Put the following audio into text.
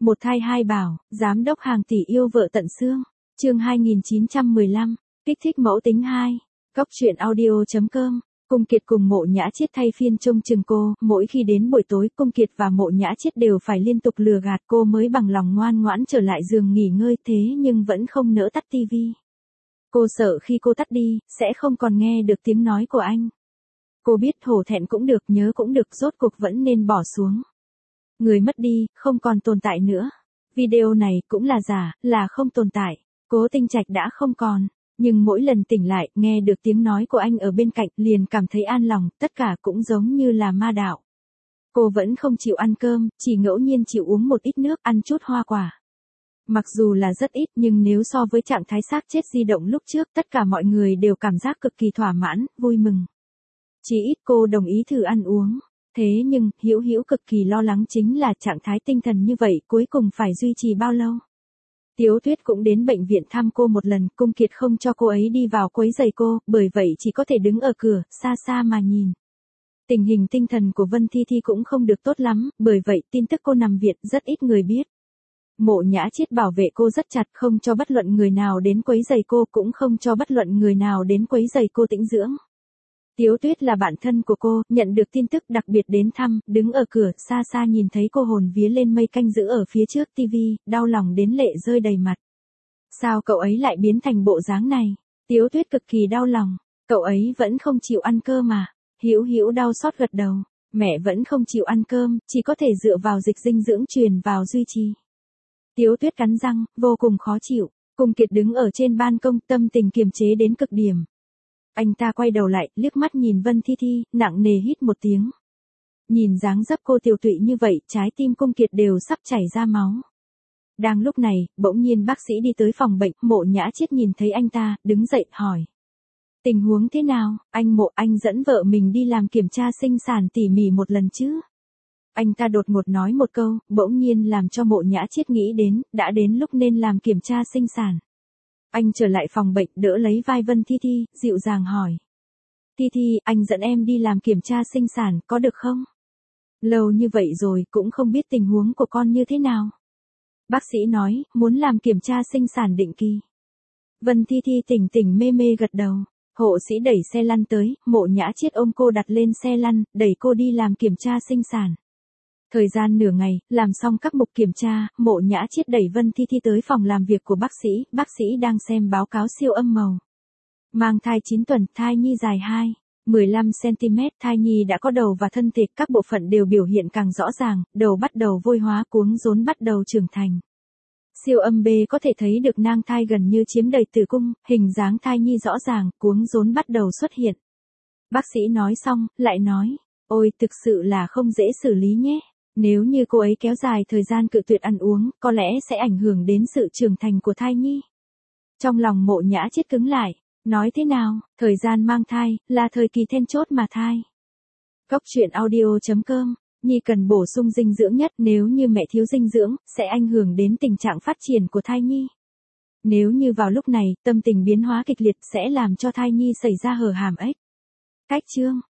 Một thai hai bảo, giám đốc hàng tỷ yêu vợ tận xương. Chương 2915, kích thích mẫu tính 2. Cóc truyện audio.com. Cung Kiệt cùng Mộ Nhã Chiết thay phiên trông chừng cô, mỗi khi đến buổi tối Cung Kiệt và Mộ Nhã Chiết đều phải liên tục lừa gạt cô mới bằng lòng ngoan ngoãn trở lại giường nghỉ ngơi, thế nhưng vẫn không nỡ tắt tivi. Cô sợ khi cô tắt đi, sẽ không còn nghe được tiếng nói của anh. Cô biết hổ thẹn cũng được, nhớ cũng được, rốt cuộc vẫn nên bỏ xuống. Người mất đi, không còn tồn tại nữa. Video này cũng là giả, là không tồn tại. Cố Tinh Trạch đã không còn. Nhưng mỗi lần tỉnh lại, nghe được tiếng nói của anh ở bên cạnh, liền cảm thấy an lòng, tất cả cũng giống như là ma đạo. Cô vẫn không chịu ăn cơm, chỉ ngẫu nhiên chịu uống một ít nước, ăn chút hoa quả. Mặc dù là rất ít, nhưng nếu so với trạng thái xác chết di động lúc trước, tất cả mọi người đều cảm giác cực kỳ thỏa mãn, vui mừng. Chỉ ít cô đồng ý thử ăn uống. Thế nhưng, Hữu Hữu cực kỳ lo lắng chính là trạng thái tinh thần như vậy cuối cùng phải duy trì bao lâu. Tiếu Tuyết cũng đến bệnh viện thăm cô một lần, Cung Kiệt không cho cô ấy đi vào quấy rầy cô, bởi vậy chỉ có thể đứng ở cửa, xa xa mà nhìn. Tình hình tinh thần của Vân Thi Thi cũng không được tốt lắm, bởi vậy tin tức cô nằm viện rất ít người biết. Mộ Nhã Chiết bảo vệ cô rất chặt, không cho bất luận người nào đến quấy rầy cô, cũng không cho bất luận người nào đến quấy rầy cô tĩnh dưỡng. Tiếu Tuyết là bạn thân của cô, nhận được tin tức đặc biệt đến thăm, đứng ở cửa, xa xa nhìn thấy cô hồn vía lên mây canh giữ ở phía trước tivi, đau lòng đến lệ rơi đầy mặt. Sao cậu ấy lại biến thành bộ dáng này? Tiếu Tuyết cực kỳ đau lòng, cậu ấy vẫn không chịu ăn cơm mà. Hữu Hữu đau xót gật đầu, mẹ vẫn không chịu ăn cơm, chỉ có thể dựa vào dịch dinh dưỡng truyền vào duy trì. Tiếu Tuyết cắn răng, vô cùng khó chịu. Cung Kiệt đứng ở trên ban công, tâm tình kiềm chế đến cực điểm. Anh ta quay đầu lại, liếc mắt nhìn Vân Thi Thi, nặng nề hít một tiếng. Nhìn dáng dấp cô tiều tụy như vậy, trái tim Cung Kiệt đều sắp chảy ra máu. Đang lúc này, bỗng nhiên bác sĩ đi tới phòng bệnh, Mộ Nhã Chiết nhìn thấy anh ta, đứng dậy, hỏi. Tình huống thế nào, anh Mộ, anh dẫn vợ mình đi làm kiểm tra sinh sản tỉ mỉ một lần chứ? Anh ta đột ngột nói một câu, bỗng nhiên làm cho Mộ Nhã Chiết nghĩ đến, đã đến lúc nên làm kiểm tra sinh sản. Anh trở lại phòng bệnh, đỡ lấy vai Vân Thi Thi, dịu dàng hỏi. Thi Thi, anh dẫn em đi làm kiểm tra sinh sản, có được không? Lâu như vậy rồi, cũng không biết tình huống của con như thế nào. Bác sĩ nói, muốn làm kiểm tra sinh sản định kỳ. Vân Thi Thi tỉnh tỉnh mê mê gật đầu. Hộ sĩ đẩy xe lăn tới, Mộ Nhã Chiết ôm cô đặt lên xe lăn, đẩy cô đi làm kiểm tra sinh sản. Thời gian nửa ngày, làm xong các mục kiểm tra, Mộ Nhã Chiết đẩy Vân Thi Thi tới phòng làm việc của bác sĩ đang xem báo cáo siêu âm màu. Mang thai 9 tuần, thai nhi dài 15cm, thai nhi đã có đầu và thân thể, các bộ phận đều biểu hiện càng rõ ràng, đầu bắt đầu vôi hóa, cuống rốn bắt đầu trưởng thành. Siêu âm B có thể thấy được nang thai gần như chiếm đầy tử cung, hình dáng thai nhi rõ ràng, cuống rốn bắt đầu xuất hiện. Bác sĩ nói xong, lại nói, ôi thực sự là không dễ xử lý nhé. Nếu như cô ấy kéo dài thời gian cự tuyệt ăn uống, có lẽ sẽ ảnh hưởng đến sự trưởng thành của thai nhi. Trong lòng Mộ Nhã Chiết cứng lại, nói thế nào, thời gian mang thai, là thời kỳ then chốt mà thai. Cóc truyện audio.com, nhi cần bổ sung dinh dưỡng nhất, nếu như mẹ thiếu dinh dưỡng, sẽ ảnh hưởng đến tình trạng phát triển của thai nhi. Nếu như vào lúc này, tâm tình biến hóa kịch liệt sẽ làm cho thai nhi xảy ra hở hàm ếch. Cách chương.